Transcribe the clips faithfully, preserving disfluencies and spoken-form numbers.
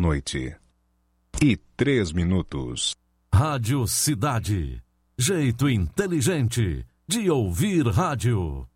noite e três minutos. Rádio Cidade. Jeito inteligente de ouvir rádio.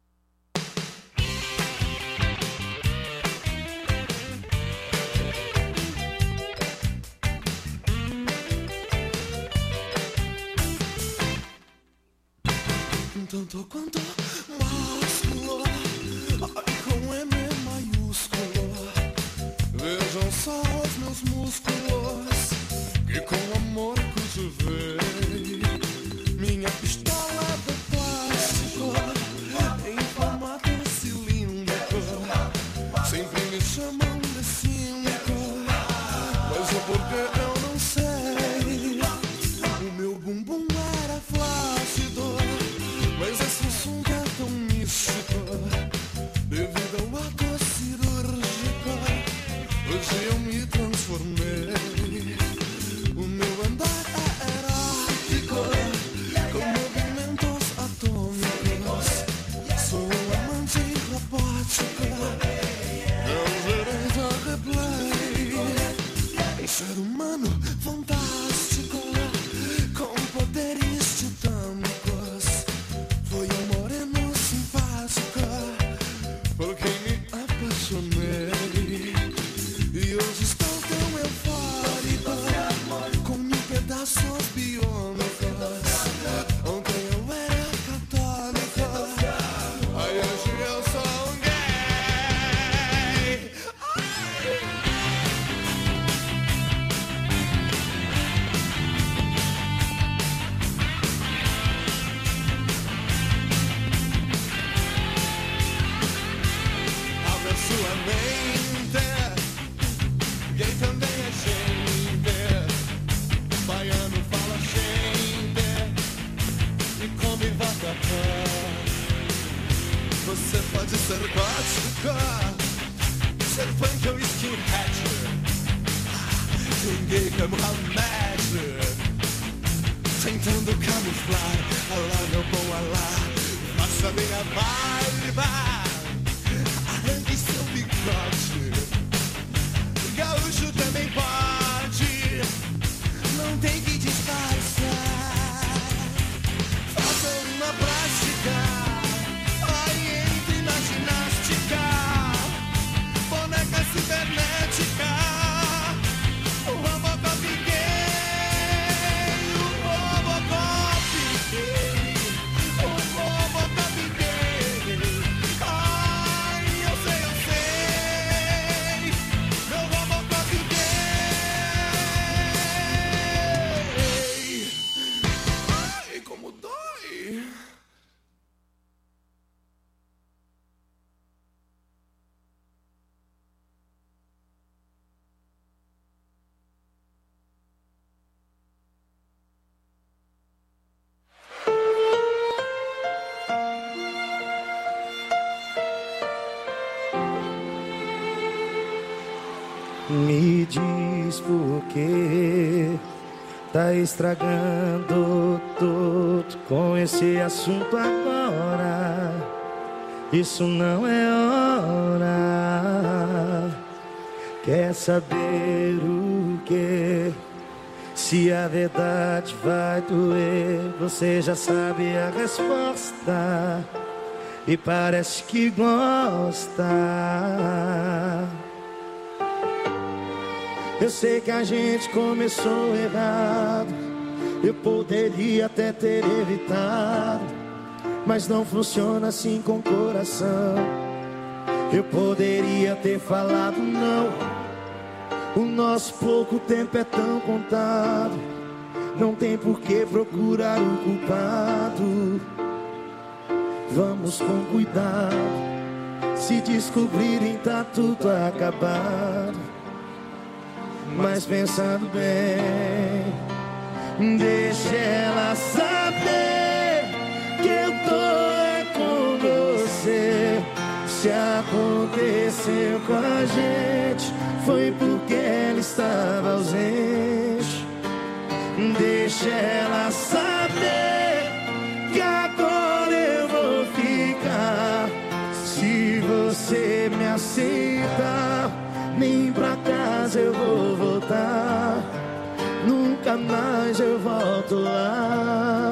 Tanto quanto másculo, ai com M maiúsculo. Vejam só os meus músculos, que com amor cultivei. Minha pistola de plástico, em formato cilíndrico. Sempre me chamam de cínico, mas o porquê eu não sei. O meu bumbum era flácido, mas esse assunto é tão místico, devido ao ato cirúrgico. Hoje eu me transformei. O meu andar é erótico, com movimentos atômicos. Sou um amante robótico, não direito a replay. Um ser humano fantástico, com poderes titânicos. Foi um moreno simpático, por quem me apaixonei. E hoje estou tão eufórico, com mil pedaços biônicos. Ontem eu era católico, aí hoje eu sou um gay. Abra sua mente, gay também é gente. Baiano fala gente e come vatapá. Você pode ser gótico, ser punk ou skinhead. Tem gay que é Mohamed, tentando camuflar. Alá, meu bom Alá, faça minha barba, arranque seu bigode. Gaúcho também pode, não tem que disfarçar. Faça uma plástica, aí entre na ginástica. Boneca cibernética, o Robocop gay, o Robocop gay, o Robocop gay. Ai, eu sei, eu sei, meu Robocop gay. Ai, como dói. Me diz por que tá estragando tudo com esse assunto agora. Isso não é hora. Quer saber o que? Se a verdade vai doer, você já sabe a resposta e parece que gosta. Eu sei que a gente começou errado, eu poderia até ter evitado, mas não funciona assim com o coração. Eu poderia ter falado não, o nosso pouco tempo é tão contado. Não tem por que procurar o culpado. Vamos com cuidado, se descobrirem tá tudo acabado. Mas pensando bem, deixa ela saber que eu tô é com você. Se aconteceu com a gente, foi porque ela estava ausente. Deixa ela saber que agora eu vou ficar. Se você me aceita, nem pra casa eu vou voltar. nunca mais eu volto lá.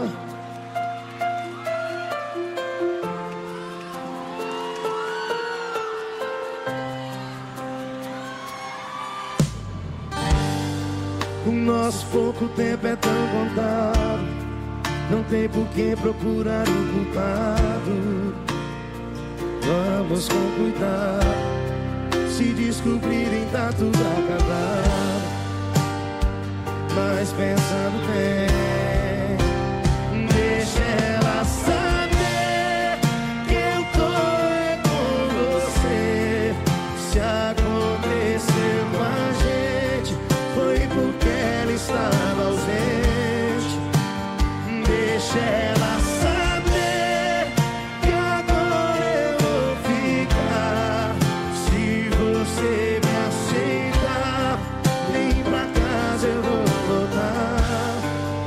O nosso pouco tempo é tão contado, não tem por que procurar o culpado. Vamos com cuidado, se descobrirem tá tudo acabado. Mas pensando bem, deixa ela saber que eu tô é com você. Se aconteceu com a gente, foi porque ela estava ausente. Deixa ela saber que agora eu vou ficar. Se você me aceitar, vem pra casa, eu vou voltar.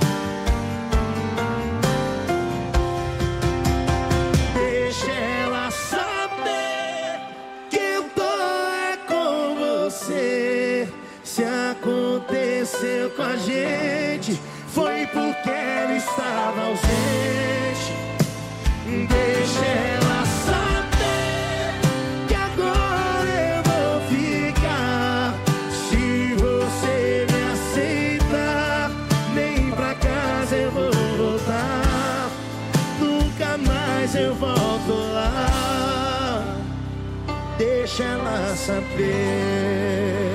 Deixa ela saber que eu tô é com você. Se aconteceu com a gente, foi porque ela estava ausente. Deixa ela saber que agora eu vou ficar. Se você me aceitar, nem pra casa eu vou voltar. Nunca mais eu volto lá. Deixa ela saber.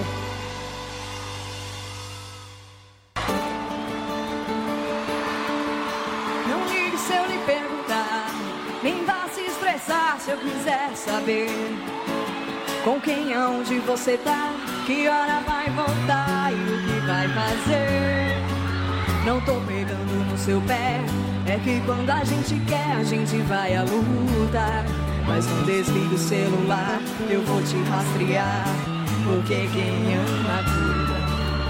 Nem vá se estressar se eu quiser saber com quem, aonde você tá, que hora vai voltar e o que vai fazer. Não tô pegando no seu pé, é que quando a gente quer a gente vai à luta. Mas não desliga o celular, eu vou te rastrear, porque quem ama cuida.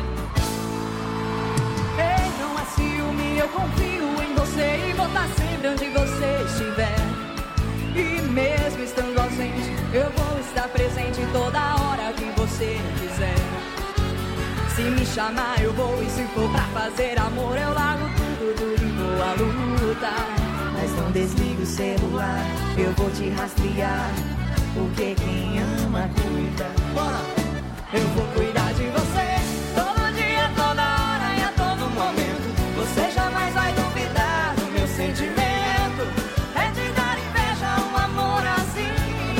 Ei, não é ciúme, eu confio em você e vou estar sempre onde você estiver. E mesmo estando ausente, eu vou estar presente toda hora que você quiser. Se me chamar eu vou, e se for pra fazer amor eu largo tudo, tudo e vou à luta. Mas não desliga o celular, eu vou te rastrear, porque quem ama cuida. Bora! Eu vou cuidar de você, todo dia, toda hora e a todo momento. Você jamais vai duvidar do meu sentimento. É de dar inveja um amor assim.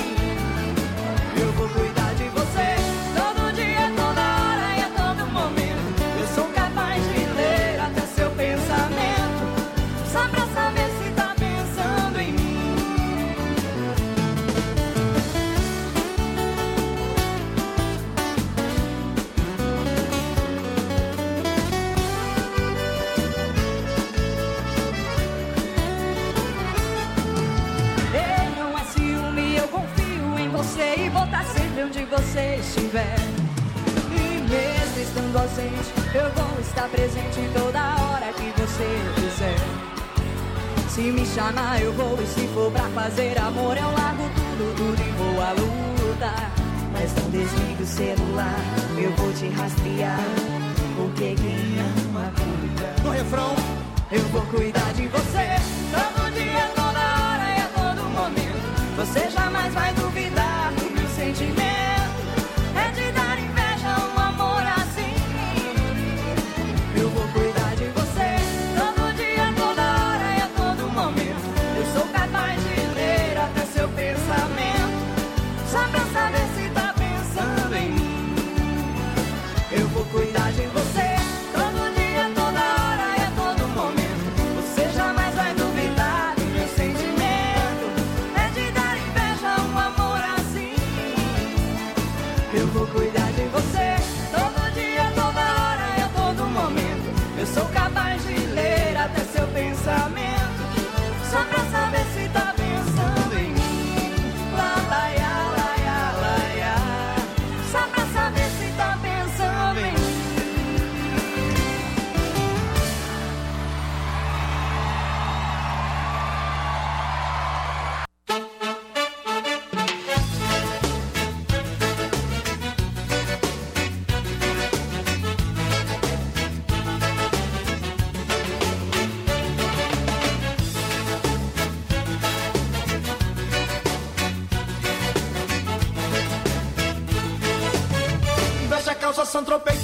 Eu vou cuidar de você, todo dia, toda hora e a todo momento. Eu sou capaz de ler até seu pensamento, só pra saber se tá pensando em mim. E vou estar sempre onde você estiver. E mesmo estando ausente, eu vou estar presente toda hora que você quiser. Se me chamar eu vou, e se for pra fazer amor eu largo tudo, tudo e vou à luta. Mas não desliga o celular, eu vou te rastrear, porque quem ama cuida. No refrão, eu vou cuidar de você, todo dia, toda hora e a todo momento. Você jamais vai duvidar do meu sentimento. É de dar inveja um amor assim. Eu vou cuidar de você, todo dia, toda hora e a todo momento. Eu sou capaz de ler até seu pensamento, só pra saber se tá pensando em mim. Eu vou cuidar de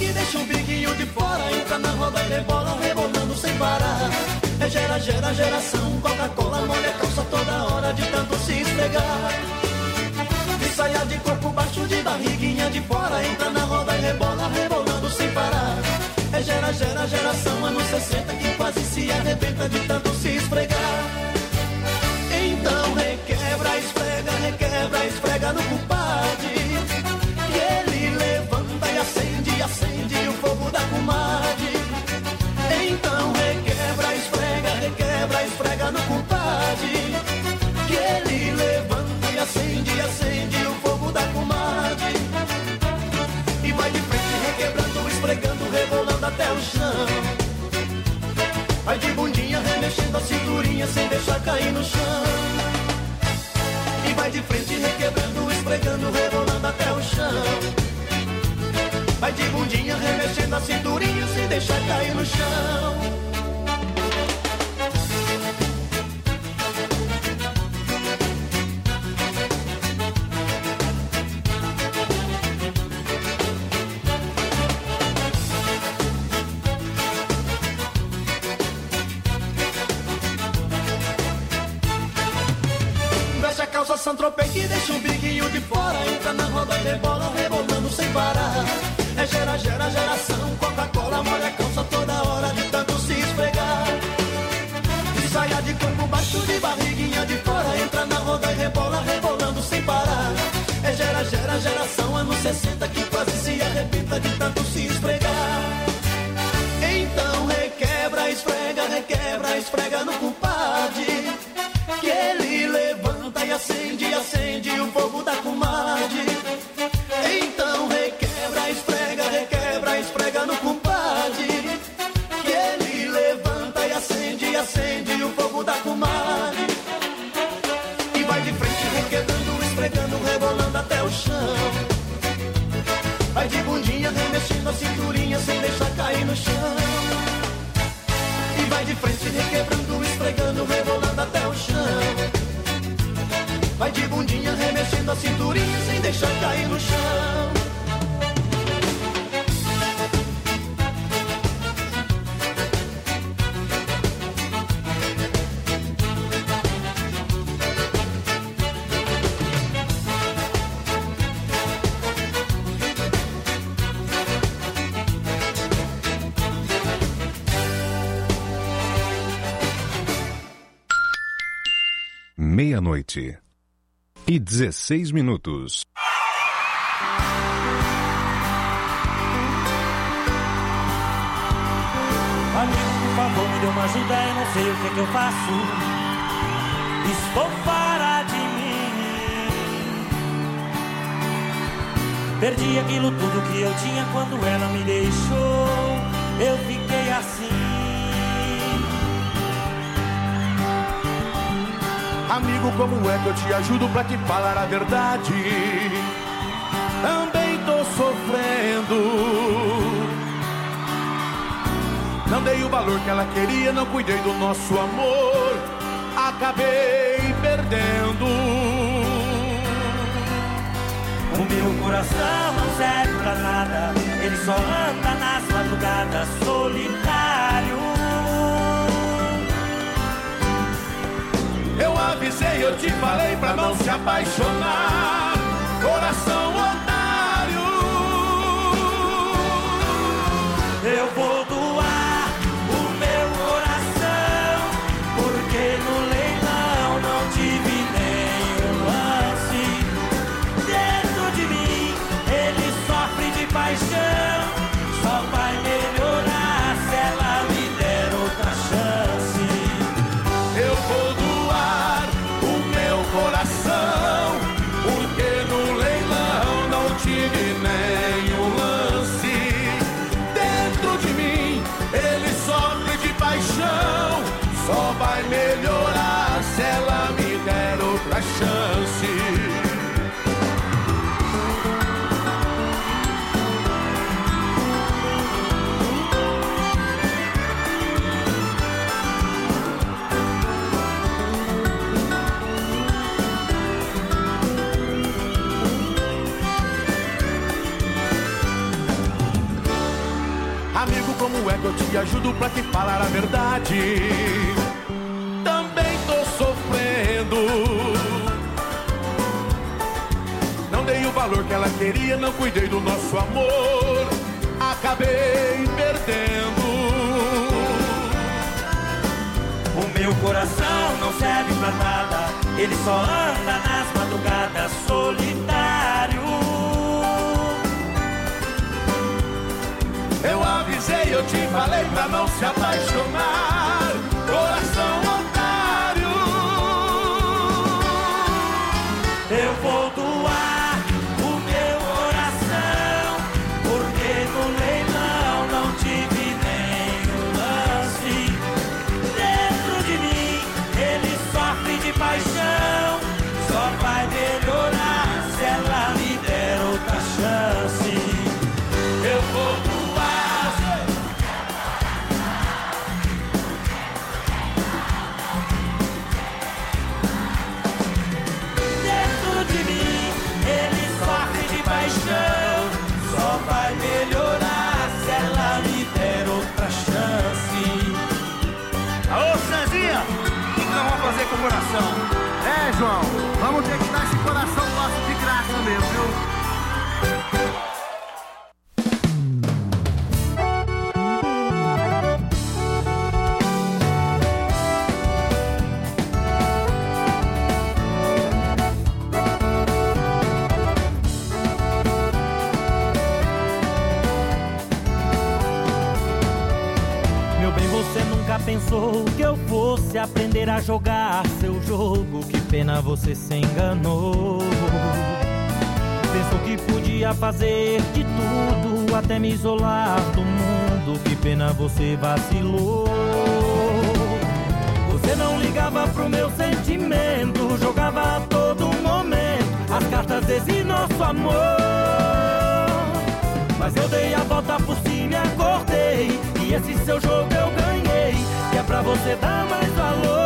que deixa um biquinho de fora, entra na roda e rebola, rebolando sem parar. É gera, gera, geração, Coca-Cola molha a calça toda hora de tanto se esfregar. De saia de corpo baixo, de barriguinha de fora, entra na roda e rebola, rebolando sem parar. É gera, gera, geração, anos sessenta, que quase se arrebenta de tanto se esfregar. Então requebra, esfrega, requebra, esfrega no compadre, que ele levanta e acende, acende o fogo da comadre. Então requebra, esfrega, requebra, esfrega no compadre, que ele levanta e acende, acende o fogo da comadre. E vai de frente requebrando, esfregando, rebolando até o chão. Vai de bundinha remexendo a cinturinha sem deixar cair no chão. E vai de frente requebrando, esfregando, rebolando até o chão. Vai de bundinha remexendo a cinturinha sem deixar cair no chão. Saint-Tropez que deixa um biquinho de fora, entra na roda e rebola, rebolando sem parar. É gera, gera, geração, Coca-Cola molha a calça toda hora de tanto se esfregar. De saia de corpo baixo, de barriguinha de fora, entra na roda e rebola, rebolando sem parar. É gera, gera, geração, anos sessenta, que quase se arrebenta de tanto se esfregar. Então requebra, esfrega, requebra, esfrega no compadre, que ele levanta e acende, acende o fogo da comadre. Então requebra, esfrega, requebra, esfrega no compadre, que ele levanta e acende, acende o fogo da comadre. E vai de frente requebrando, esfregando, rebolando até o chão. Vai de bundinha remexendo a cinturinha sem deixar cair no chão. E vai de frente requebrando, esfregando, rebolando até o chão. Vai de bundinha remexendo a cinturinha sem deixar cair no chão. Meia-noite e dezesseis minutos. Amigo, por favor, me dê uma ajuda, eu não sei o que é que eu faço. Estou fora de mim. Perdi aquilo tudo que eu tinha quando ela me deixou. Eu fiquei assim. Amigo, como é que eu te ajudo pra te falar a verdade? Também tô sofrendo. Não dei o valor que ela queria, não cuidei do nosso amor. Acabei perdendo. O meu coração não serve pra nada, ele só anda nas madrugadas solitário. Eu avisei, eu te falei pra não se apaixonar. Coração otário. Eu vou doar o meu coração, porque no leilão não tive nenhum lance. Dentro de mim ele sofre de paixão. Só vai melhorar se ela me der outra chance. Eu vou doar o meu coração, porque no leilão não tive nenhum lance. Dentro de mim eu te ajudo pra te falar a verdade. Também tô sofrendo. Não dei o valor que ela queria, não cuidei do nosso amor. Acabei perdendo. O meu coração não serve pra nada, ele só anda nas madrugadas solitário. Eu avisei, eu te falei pra não se apaixonar, coração otário. Eu vou doar o meu coração, porque no leilão não tive nem um lance. Dentro de mim ele sofre de paixão, só vai melhorar se ela me der outra chance. Eu vou doar. Só vai melhorar se ela me der outra chance. Alô, Sanzinha, o que, que nós vamos fazer com o coração? É, João, vamos ter que dar esse coração nosso de graça mesmo, viu? Pensou que eu fosse aprender a jogar seu jogo, que pena você se enganou. Pensou que podia fazer de tudo, até me isolar do mundo, que pena você vacilou. Você não ligava pro meu sentimento, jogava a todo momento as cartas desse nosso amor. Mas eu dei a volta por cima e acordei, e esse seu jogo eu ganhei, que é pra você dar mais valor.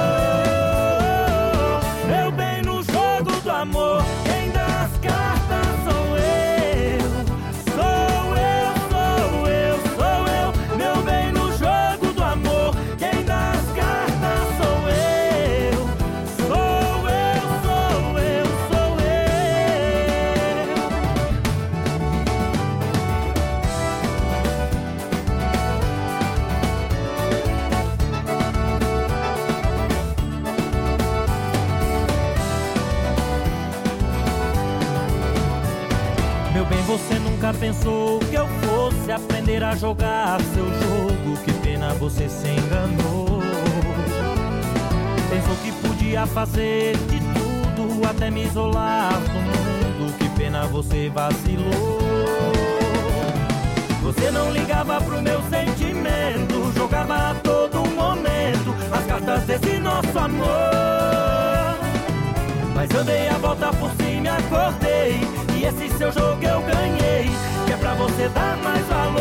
Eu bem no jogo do amor, quem dá as cartas sou eu. Sou eu, sou eu, sou eu. Meu bem no jogo do amor, quem dá as cartas sou eu. Sou eu, sou eu, sou eu. Meu bem, você nunca pensou que eu fosse aprender a jogar seu jogo, que pena você se enganou. Pensou que podia fazer de tudo, até me isolar do mundo, que pena você vacilou. Você não ligava pro meu sentimento, jogava a todo momento as cartas desse nosso amor. Mas eu dei a volta por cima e acordei, e esse seu jogo eu ganhei, que é pra você dar mais valor.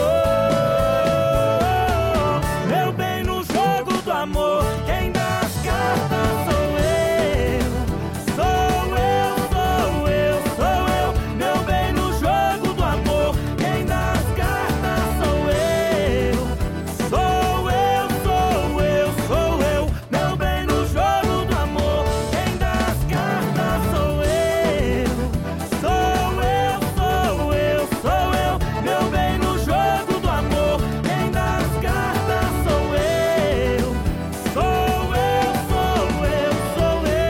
Meu bem no jogo do amor, quem dá as cartas sou eu. Sou eu, sou eu, sou eu. Meu bem no jogo do amor, quem dá as cartas sou eu. Sou eu, sou eu, sou eu. Meu bem no jogo do amor, quem dá as cartas sou eu. Sou eu, sou eu, sou eu. Meu bem no jogo do amor, quem dá as cartas sou eu. Sou eu, sou eu, sou eu.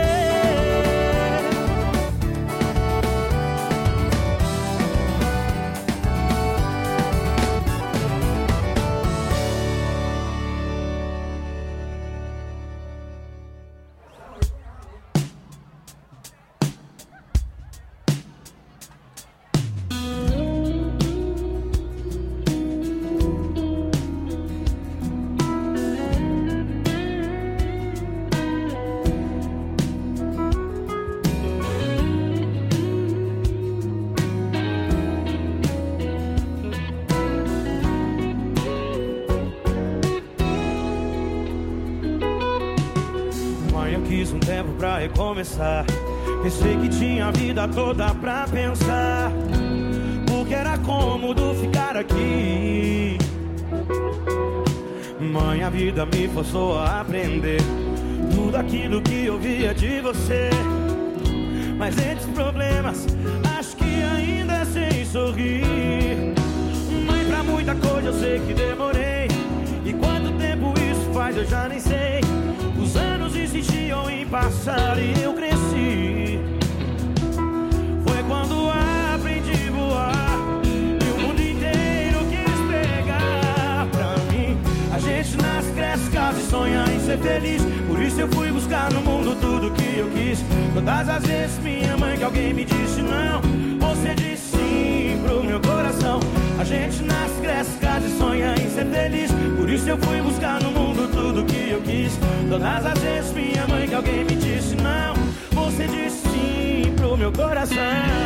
Mãe, eu quis um tempo pra recomeçar. Pensei que tinha a vida toda pra pensar, porque era cômodo ficar aqui. Mãe, a vida me forçou a aprender tudo aquilo que eu via de você. Mas entre os problemas, acho que ainda sei sorrir. Mãe, pra muita coisa eu sei que demorei. E quanto tempo isso faz eu já nem sei. Os anos insistiam em passar e eu cresci. Foi quando aprendi a voar e o mundo inteiro quis pegar pra mim. A gente nasce, cresce, casa e sonha em ser feliz. Por isso eu fui buscar no mundo tudo que eu quis. Todas as vezes minha mãe que alguém me disse não, você disse sim pro meu coração. A gente nasce, cresce, casa e sonha em ser feliz. Por isso eu fui buscar no mundo tudo que eu quis. Todas as vezes minha mãe que alguém me disse não, você disse sim pro meu coração.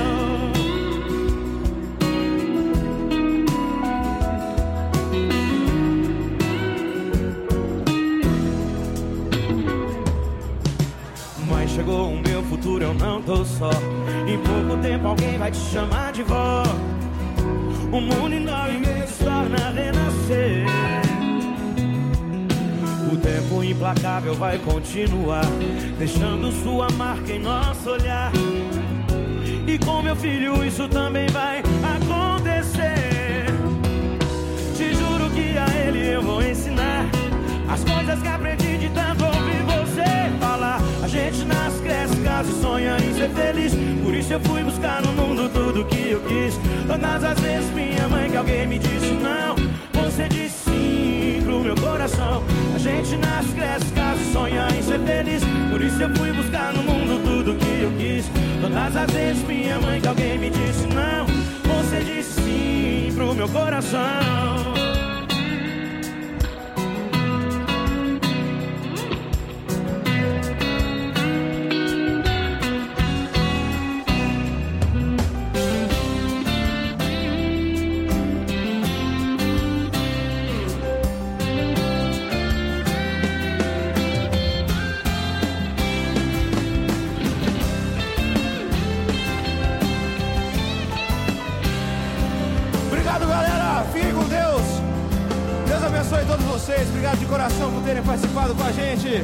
Mas chegou o meu futuro, eu não tô só. Em pouco tempo alguém vai te chamar de vó. O mundo em nove meses torna a renascer. O tempo implacável vai continuar, deixando sua marca em nosso olhar. E com meu filho isso também vai acontecer. Te juro que a ele eu vou ensinar as coisas que aprendi de tanto ouvir você falar. A gente nasce, cresce, casa e sonha em ser feliz. Por isso eu fui buscar no mundo tudo que eu quis. Todas as vezes minha mãe que alguém me disse não, você disse sim pro meu coração. A gente nasce, cresce, casa e sonha em ser feliz. Por isso eu fui buscar no mundo tudo que eu quis. Todas as vezes minha mãe que alguém me disse não, você disse sim pro meu coração. Abençoe todos vocês, obrigado de coração por terem participado com a gente.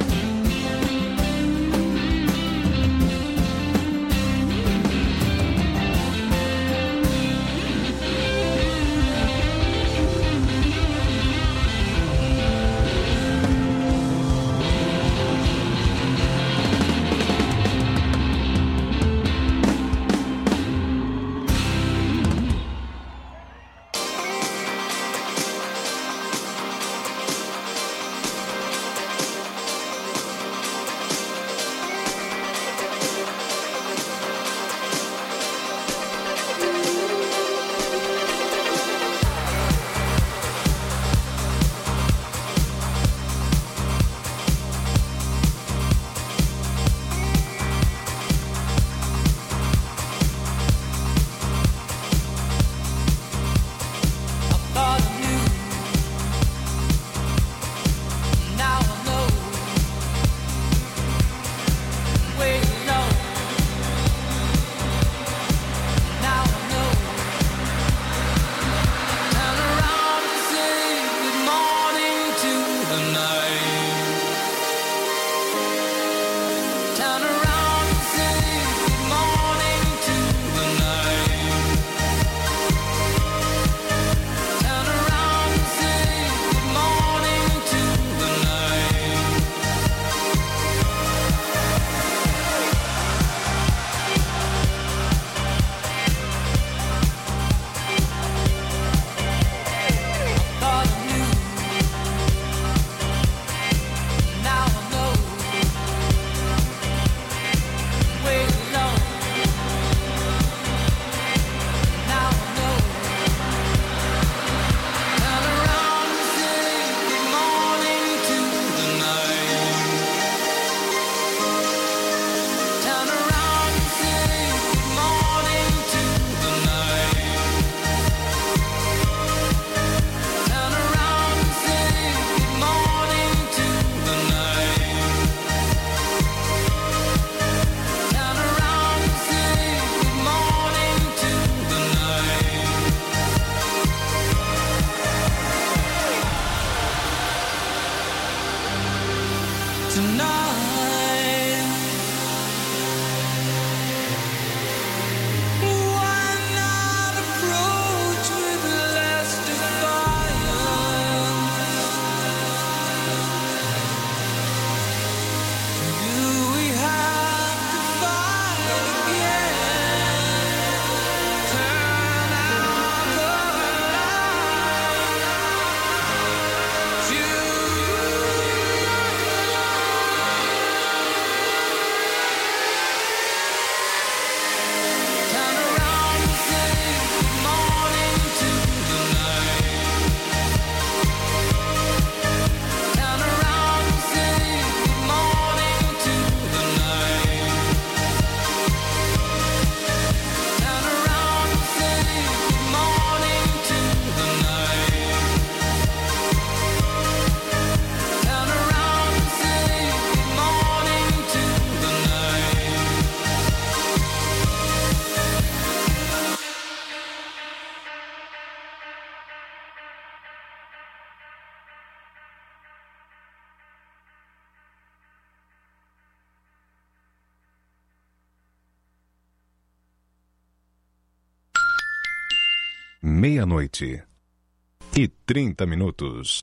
Meia-noite e trinta minutos.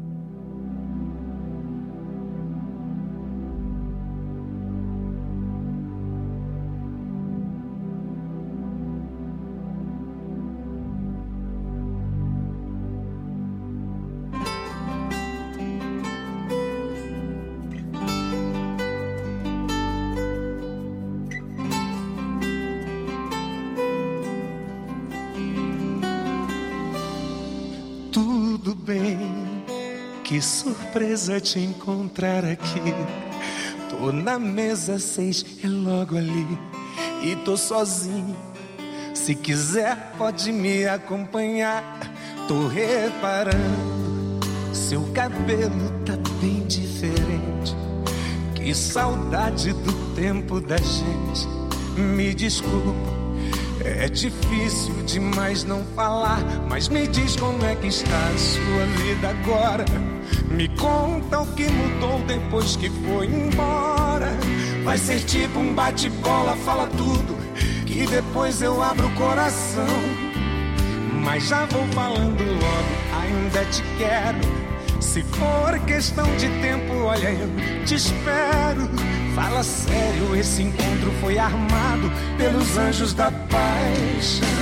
Que surpresa te encontrar aqui. Tô na mesa seis, é logo ali. E tô sozinho. Se quiser pode me acompanhar. Tô reparando, seu cabelo tá bem diferente. Que saudade do tempo da gente. Me desculpa, é difícil demais não falar, mas me diz como é que está a sua vida agora. Me conta o que mudou depois que foi embora. Vai ser tipo um bate-bola, fala tudo, que depois eu abro o coração. Mas já vou falando logo, ainda te quero. Se for questão de tempo, olha, eu te espero. Fala sério, esse encontro foi armado pelos anjos da paixão.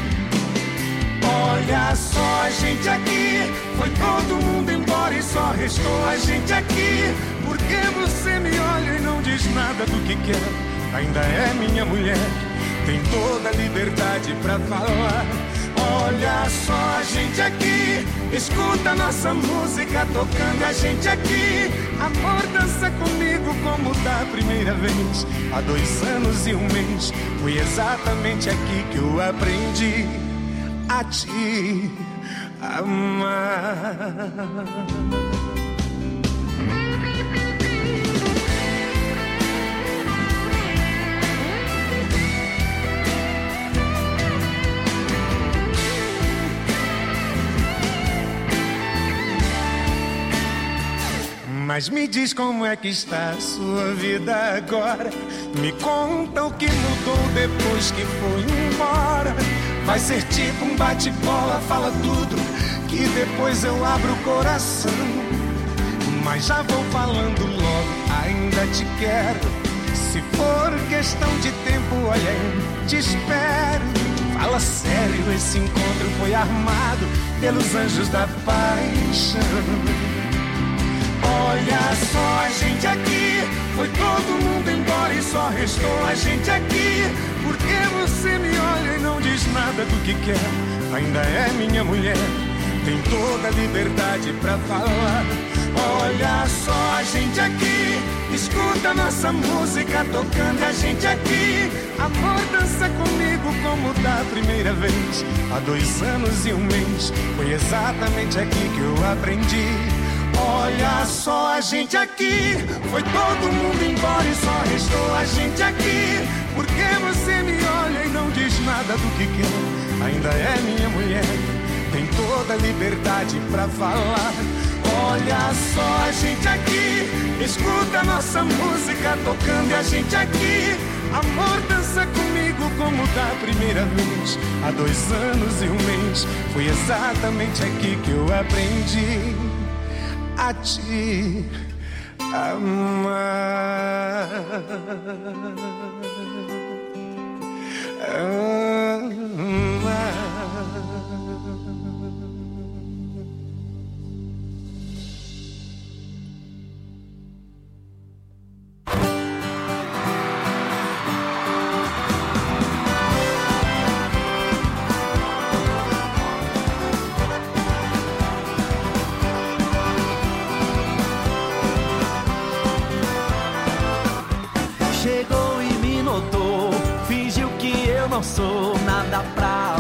Olha só a gente aqui, foi todo mundo embora e só restou a gente aqui. Por que você me olha e não diz nada do que quer? Ainda é minha mulher, tem toda a liberdade pra falar. Olha só a gente aqui, escuta nossa música tocando a gente aqui. Amor, dança comigo como da primeira vez. Há dois anos e um mês, foi exatamente aqui que eu aprendi a te amar. Mas me diz como é que está a sua vida agora. Me conta o que mudou depois que foi embora. Vai ser tipo um bate-bola, fala tudo, que depois eu abro o coração. Mas já vou falando logo, ainda te quero. Se for questão de tempo, olha, eu te espero. Fala sério, esse encontro foi armado pelos anjos da paixão. Olha só a gente aqui, foi todo mundo embora e só restou a gente aqui. Por que você me olha e não diz nada do que quer? Ainda é minha mulher, tem toda a liberdade pra falar. Olha só a gente aqui, escuta nossa música tocando a gente aqui. Amor, dança comigo como da primeira vez. Há dois anos e um mês, foi exatamente aqui que eu aprendi. Olha só a gente aqui, foi todo mundo embora e só restou a gente aqui. Por que você me olha e não diz nada do que quer? Ainda é minha mulher, tem toda a liberdade pra falar. Olha só a gente aqui, Escuta nossa música tocando e a gente aqui. Amor, dança comigo como da primeira vez. Há dois anos e um mês, foi exatamente aqui que eu aprendi a te amar. Amar. Chegou e me notou, fingiu que eu não sou nada pra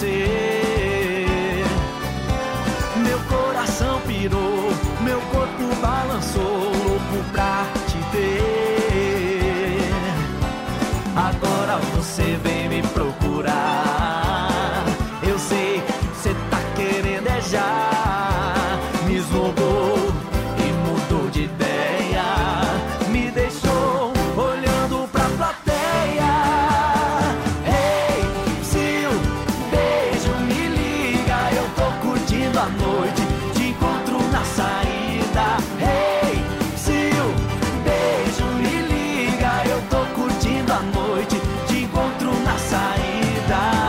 você. Meu coração pirou, meu corpo balançou, louco pra te ter. Agora você vem me procurar, eu sei, cê tá querendo é já. Me esnobou e mudou de ideia, me deixou olhando pra plateia. Ei, se o beijo me liga, eu tô curtindo a noite, te encontro na saída. Ei, se o beijo me liga, eu tô curtindo a noite, te encontro na saída.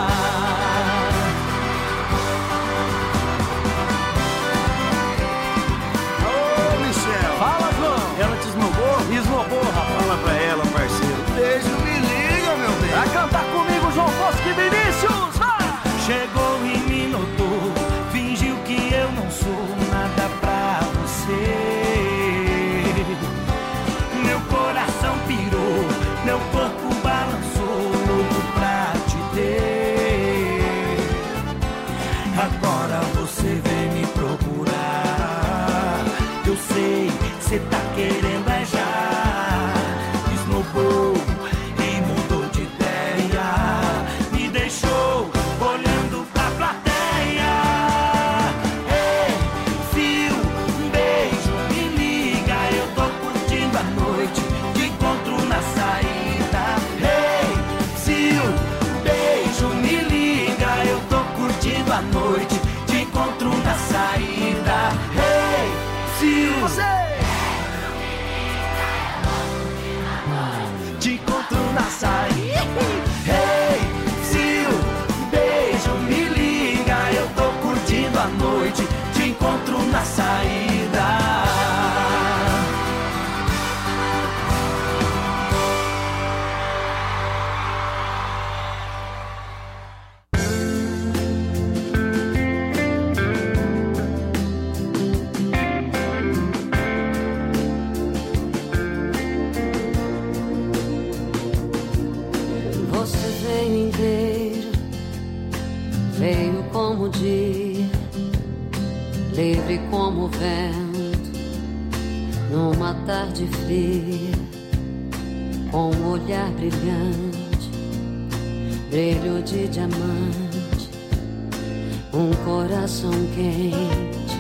Ô, Michel. Fala, João. Ela te esnobou? Esnobou, rapaz. Fala pra ela, parceiro. Beijo, me liga, meu bem. Vai cantar comigo, João Bosco e Vinícius, vai! Chegou e me notou, fingiu que eu não sou nada pra você. Meu coração pirou, meu corpo balançou, louco pra te ter. Agora você vem me procurar, eu sei, cê tá querendo é já. Esnobou e mudou de ideia, me deixou olhando pra plateia. Ei, fio, um beijo, me liga, eu tô curtindo a noite, te encontro na saída. Ei, fio, um beijo, me liga, eu tô curtindo a noite, te encontro na saída. Ei, fio, você te encontro na saída. Hey, se o beijo me liga, eu tô curtindo a noite, te encontro na saída. Você veio inteiro, veio como o dia, livre como o vento, numa tarde fria, com um olhar brilhante, brilho de diamante, um coração quente,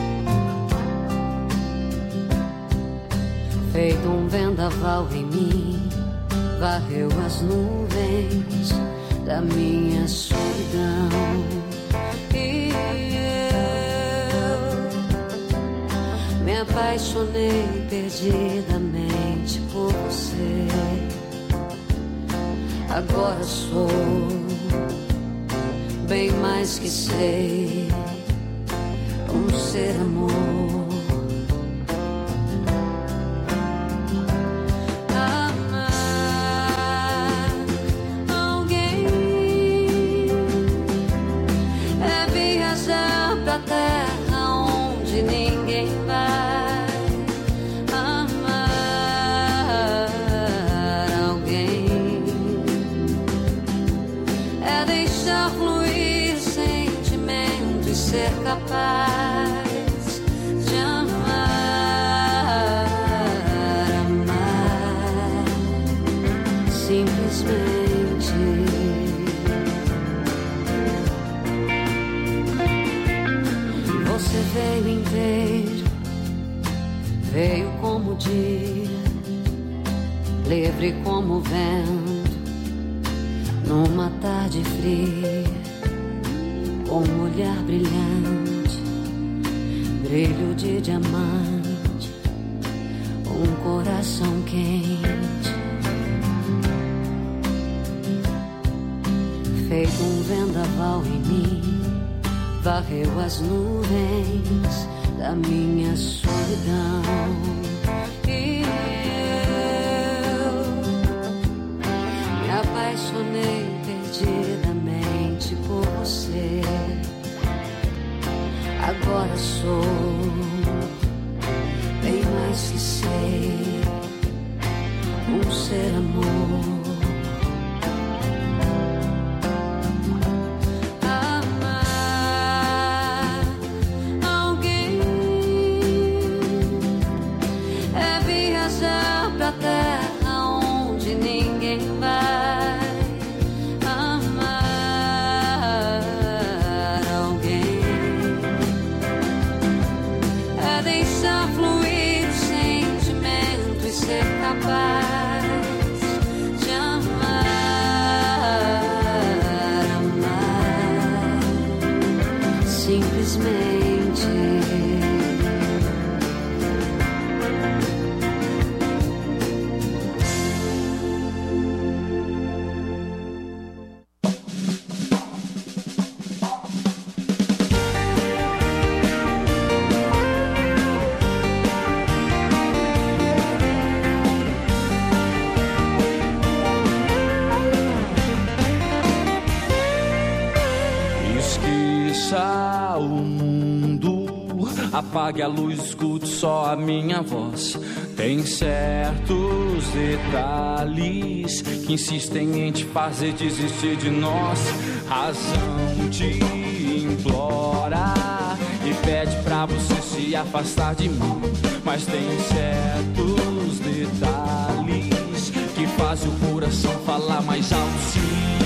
feito um vendaval em mim, varreu as nuvens da minha solidão. E eu me apaixonei perdidamente por você. Agora sou bem mais que sei, um ser amor. Capaz de amar, amar simplesmente. Você veio inteiro, veio como como o dia, livre como o vento, numa tarde fria, com um olhar brilhante, brilho de diamante, um coração quente, feito um vendaval em mim, varreu as nuvens da minha solidão. E eu me apaixonei perdidamente por você. Agora sou bem mais que ser um ser amor. Apague a luz, escute só a minha voz. Tem certos detalhes que insistem em te fazer desistir de nós. Razão te implora e pede pra você se afastar de mim. Mas tem certos detalhes que fazem o coração falar mais alto, sim.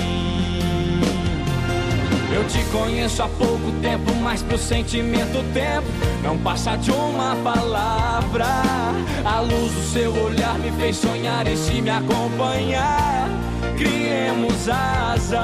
Eu te conheço há pouco tempo, mas pro sentimento o tempo não passa de uma palavra. A luz do seu olhar me fez sonhar e se me acompanhar, criemos asas.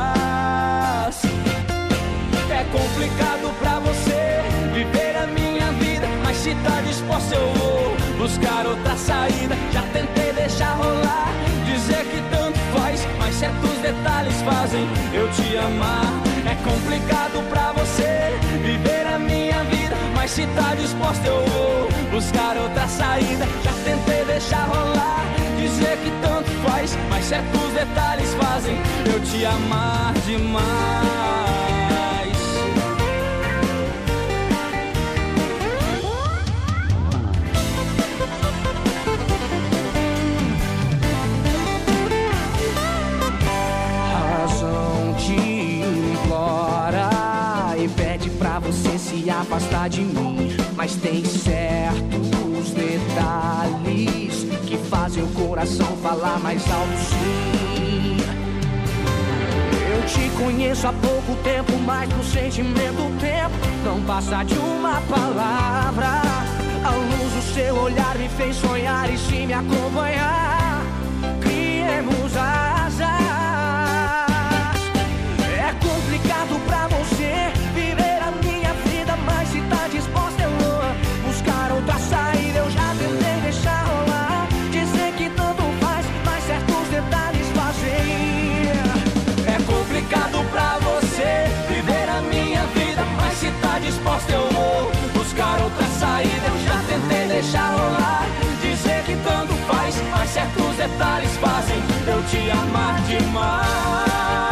É complicado pra você viver a minha vida, mas se tá disposto eu vou buscar outra saída. Já tentei deixar rolar, dizer que tanto faz, mas certos detalhes fazem eu te amar. É complicado pra você viver a minha vida, mas se tá disposto eu vou buscar outra saída. Já tentei deixar rolar, dizer que tanto faz, mas certos detalhes fazem eu te amar demais. Você se afastar de mim, mas tem certos detalhes que fazem o coração falar mais alto, sim. Eu te conheço há pouco tempo, mas no sentimento o tempo não passa de uma palavra. A luz do seu olhar me fez sonhar e se me acompanhar, criemos asas. É complicado pra você viver a minha vida, mas se tá disposta eu vou buscar outra saída. Eu já tentei deixar rolar, dizer que tanto faz, mas certos detalhes fazem. É complicado pra você viver a minha vida, mas se tá disposta eu vou buscar outra saída. Eu já tentei deixar rolar, dizer que tanto faz, mas certos detalhes fazem eu te amar demais.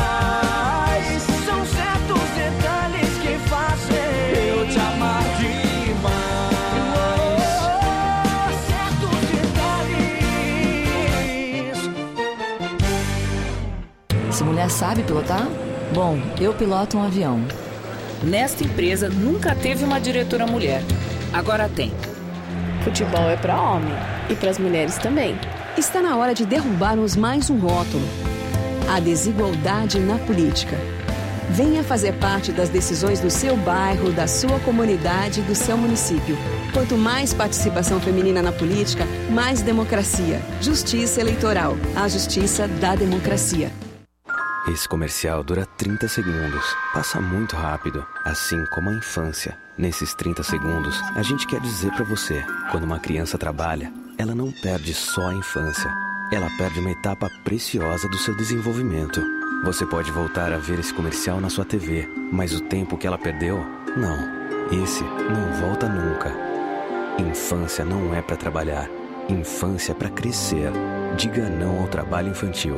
Essa mulher sabe pilotar? Bom, eu piloto um avião. Nesta empresa nunca teve uma diretora mulher. Agora tem. Futebol é para homem e para as mulheres também. Está na hora de derrubarmos mais um rótulo: a desigualdade na política. Venha fazer parte das decisões do seu bairro, da sua comunidade e do seu município. Quanto mais participação feminina na política, mais democracia. Justiça Eleitoral. A justiça da democracia. Esse comercial dura trinta segundos. Passa muito rápido, assim como a infância. Nesses trinta segundos, a gente quer dizer pra você, quando uma criança trabalha, ela não perde só a infância. Ela perde uma etapa preciosa do seu desenvolvimento. Você pode voltar a ver esse comercial na sua T V, mas o tempo que ela perdeu, não. Esse não volta nunca. Infância não é pra trabalhar. Infância é pra crescer. Diga não ao trabalho infantil.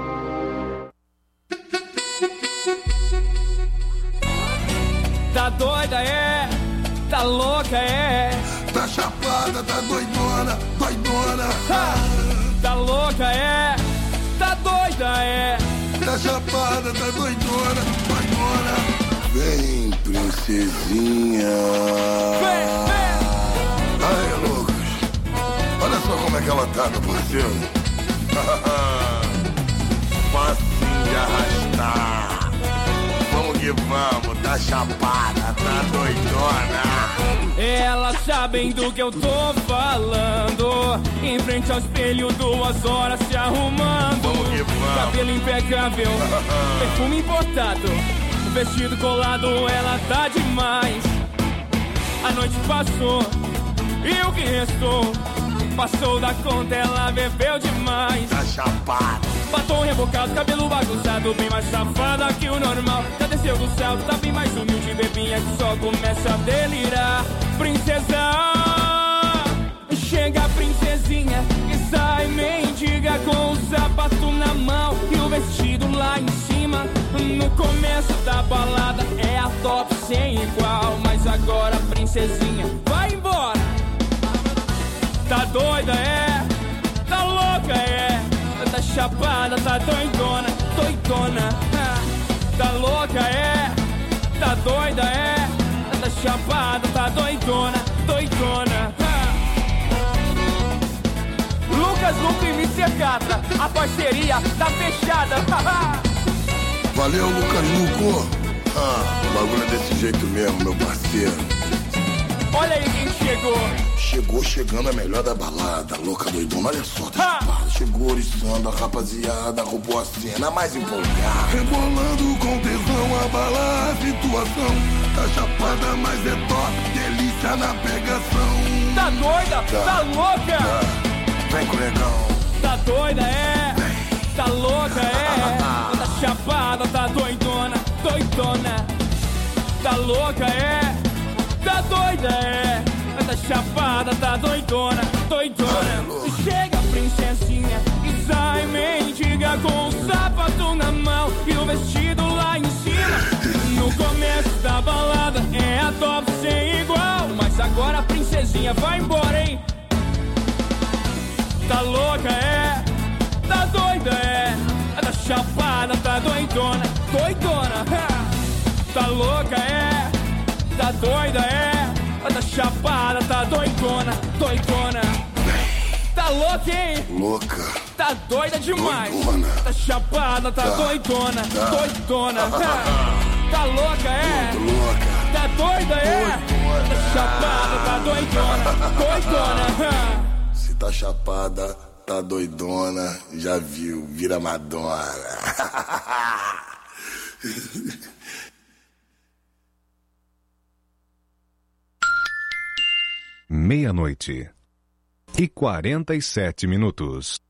Tá doida, é? Tá louca, é? Tá chapada, tá doidona, doidona. Ha! Tá louca, é? Tá doida, é? Tá chapada, tá doidona, doidona. Vem, princesinha. Vem, vem. Ai, Lucas, olha só como é que ela tá, meu parceiro. Facinho de arrastar. Vamos que vamos, tá chapada, tá doidona. Elas sabem do que eu tô falando. Em frente ao espelho, duas horas se arrumando. Vamos que vamos. Cabelo impecável, perfume importado, vestido colado, ela tá demais. A noite passou e o que restou? Passou da conta, ela bebeu demais. Tá chapada. Batom rebocado, cabelo bagunçado, bem mais safada que o normal. Já desceu do céu, tá bem mais humilde, bebinha que só começa a delirar. Princesa, chega a princesinha e sai mendiga com o sapato na mão e o vestido lá em cima. No começo da balada é a top sem igual, mas agora a princesinha vai embora. Tá doida, é? Tá louca, é? Tá chapada, tá doidona, doidona. Tá louca, é? Tá doida, é? Tá chapada, tá doidona, doidona. Lucas Luco e mister Catra, a parceria tá fechada. Valeu, Lucas Luco. Ah, o bagulho é desse jeito mesmo, meu parceiro. Olha aí quem chegou. Chegou chegando a melhor da balada, louca doidona, olha só, tá chapada. Chegou oriçando a rapaziada, roubou a cena mais empolgada. Rebolando com tesão, abala a situação. Tá chapada, mas é top, delícia na pegação. Tá doida? Tá, tá louca? Tá. Vem com o negão. Tá doida, é? Vem. Tá louca, é? Tá chapada, tá doidona, doidona. Tá louca, é? Tá doida, é? Tá chapada, tá doidona, doidona. Chega a princesinha e sai mendiga com o sapato na mão e o vestido lá em cima. No começo da balada é a top sem igual, mas agora a princesinha vai embora, hein? Tá louca, é? Tá doida, é? Tá chapada, tá doidona, doidona. Tá louca, é? Tá doida, é? Tá chapada, tá doidona, doidona. Tá louca, hein? Louca. Tá doida demais. Doidona. Tá chapada, tá, tá. doidona, tá. doidona. Tá louca, é? Muito louca. Tá doida, é? Doidona. Tá chapada, tá doidona, doidona. Se tá chapada, tá doidona, já viu, vira Madonna. Meia-noite e quarenta e sete minutos.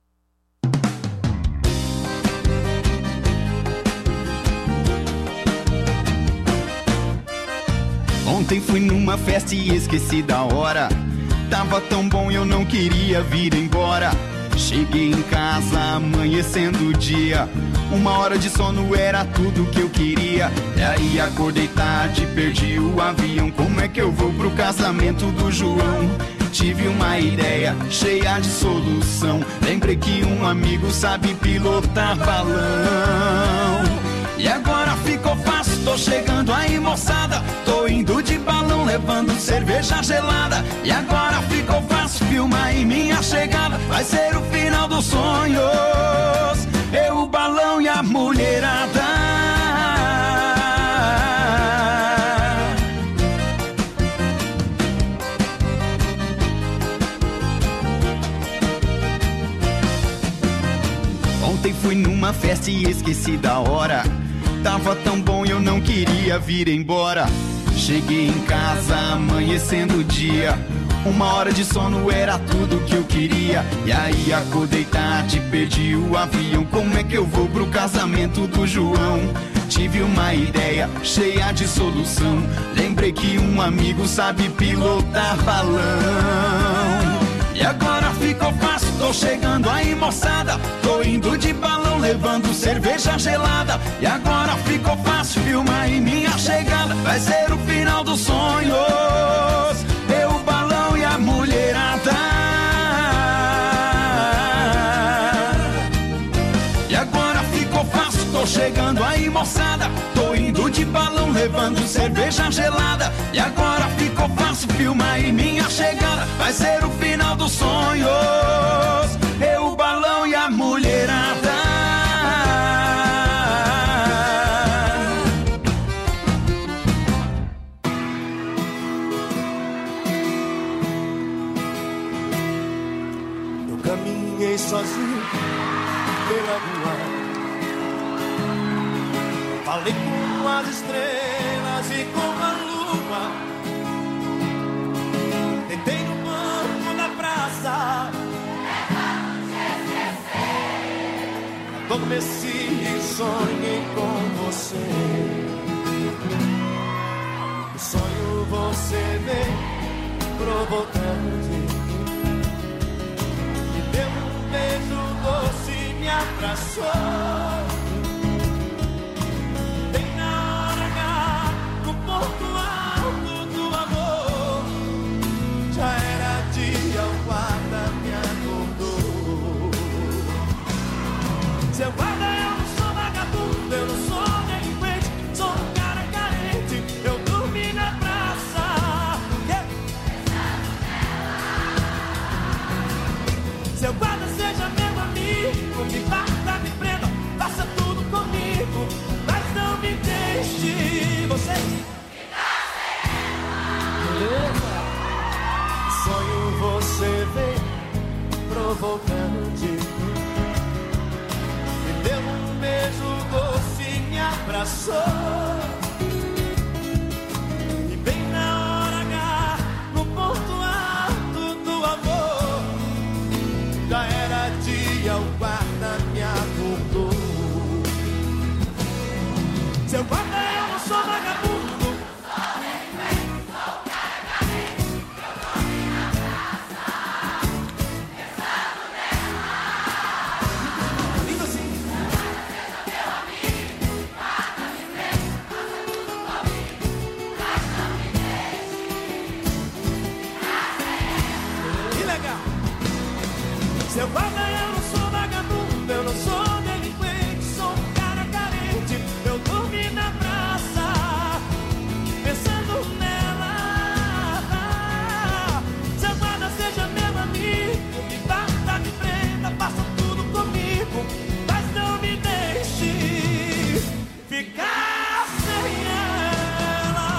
Ontem fui numa festa e esqueci da hora. Tava tão bom eu não queria vir embora. Cheguei em casa amanhecendo o dia. Uma hora de sono era tudo que eu queria. E aí acordei tarde, perdi o avião. Como é que eu vou pro casamento do João? Tive uma ideia cheia de solução. Lembrei que um amigo sabe pilotar balão. E agora ficou fácil, tô chegando aí moçada. Tô indo de balão levando cerveja gelada. E agora ficou fácil, filma aí minha chegada. Vai ser o final dos sonhos, eu, o balão e a mulherada. Ontem fui numa festa e esqueci da hora. Tava tão bom eu não queria vir embora. Cheguei em casa amanhecendo o dia. Uma hora de sono era tudo que eu queria. E aí acordei tarde, perdi o avião. Como é que eu vou pro casamento do João? Tive uma ideia cheia de solução. Lembrei que um amigo sabe pilotar balão. E agora ficou fácil, tô chegando aí moçada. Tô indo de balão, levando cerveja gelada. E agora ficou fácil, filma aí minha chegada. Vai ser o final dos sonhos, eu, o balão e a mulherada. E agora ficou fácil, tô chegando aí moçada. Tô indo de balão, levando cerveja gelada. E agora ficou fácil, filma aí minha chegada. Vai ser o final dos sonhos, eu, o balão e a mulherada. Eu caminhei sozinho pela rua, falei com as estrelas e com a lua. Deitei no banco da praça, adormeci e sonhei com você. No sonho você veio provocante, me deu um beijo doce e me abraçou. Bem na hora H, no ponto alto do amor, já era dia, o guarda me acordou. Seu guarda, eu não sou vagabundo, eu não sou delinquente, sou um cara carente, eu dormi na praça. Yeah. Seu guarda, seja meu amigo, me bata, me prenda, faça tudo comigo, mas não me deixe. Você beleza? Sonho você vem provocante, me deu um beijo doce e me abraçou. E bem na hora H, no ponto alto do amor, já era dia, o guarda me acordou. Seu guarda, eu não sou vagabundo, seu guarda, eu não sou vagabundo, eu não sou delinquente, sou um cara carente, eu dormi na praça, pensando nela. Seu guarda, seja meu amigo, me bata, me prenda, faça tudo comigo, mas não me deixe ficar sem ela.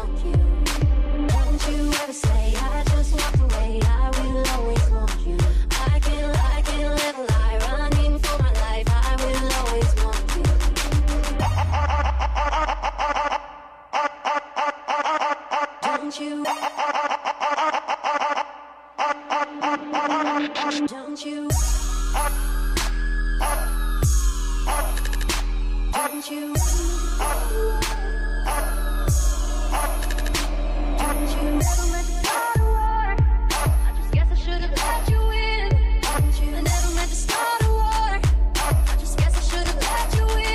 want you. Don't you ever say I just walked away, I will always want you. I can't, I can't live a lie, running for my life, I will always want you. Don't you, don't you, don't you, don't you never meant to start a war. I just guess I should have let you in. Don't you never meant to start a war. I just guess I should have let you in.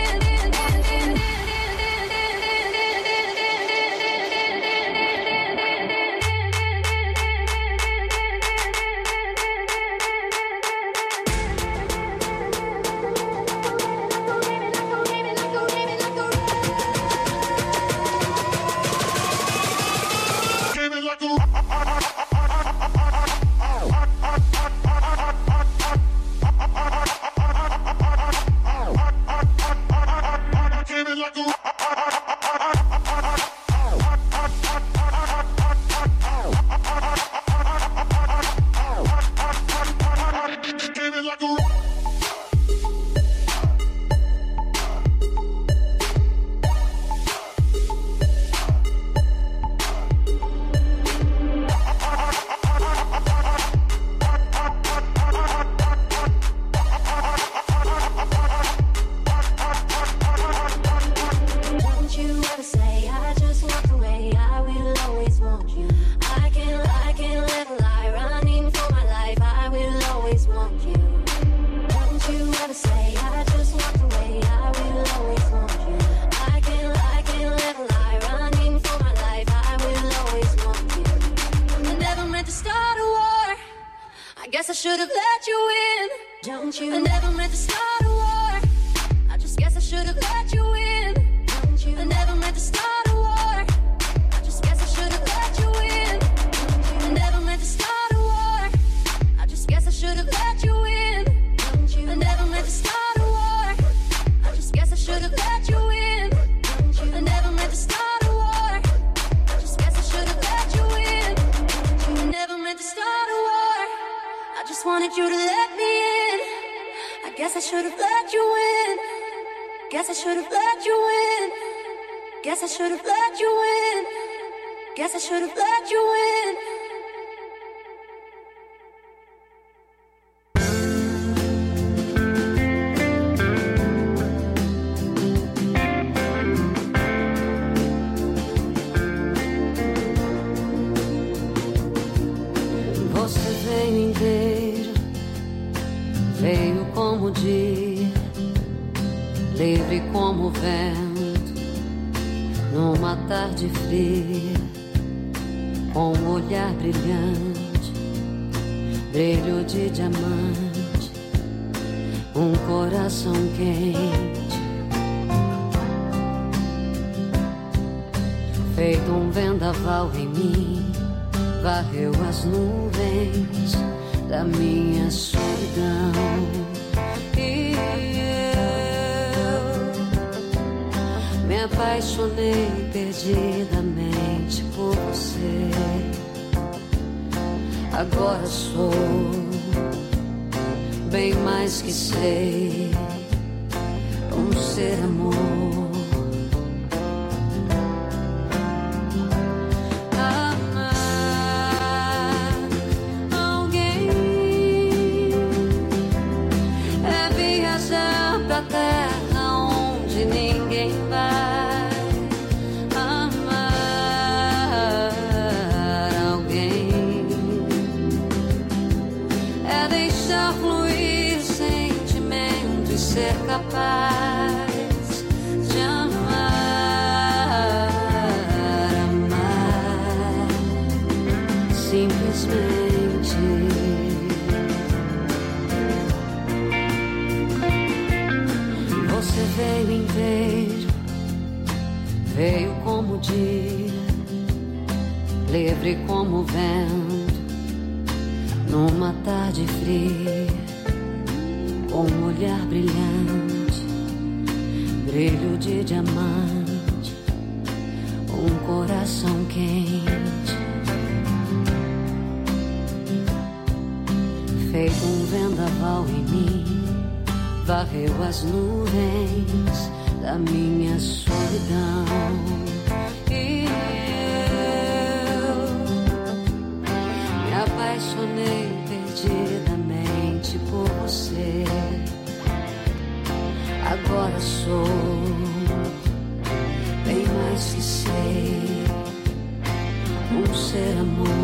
Feito um vendaval em mim, varreu as nuvens da minha solidão. E eu me apaixonei perdidamente por você. Agora sou bem mais que sei, um ser amor. Capaz de amar, amar simplesmente. Você veio inteiro, veio como o dia, livre como o vento, numa tarde fria, com um olhar brilhante, brilho de diamante, um coração carnaval em mim varreu as nuvens da minha solidão. E eu me apaixonei perdidamente por você. Agora sou bem mais que sei, um ser amor.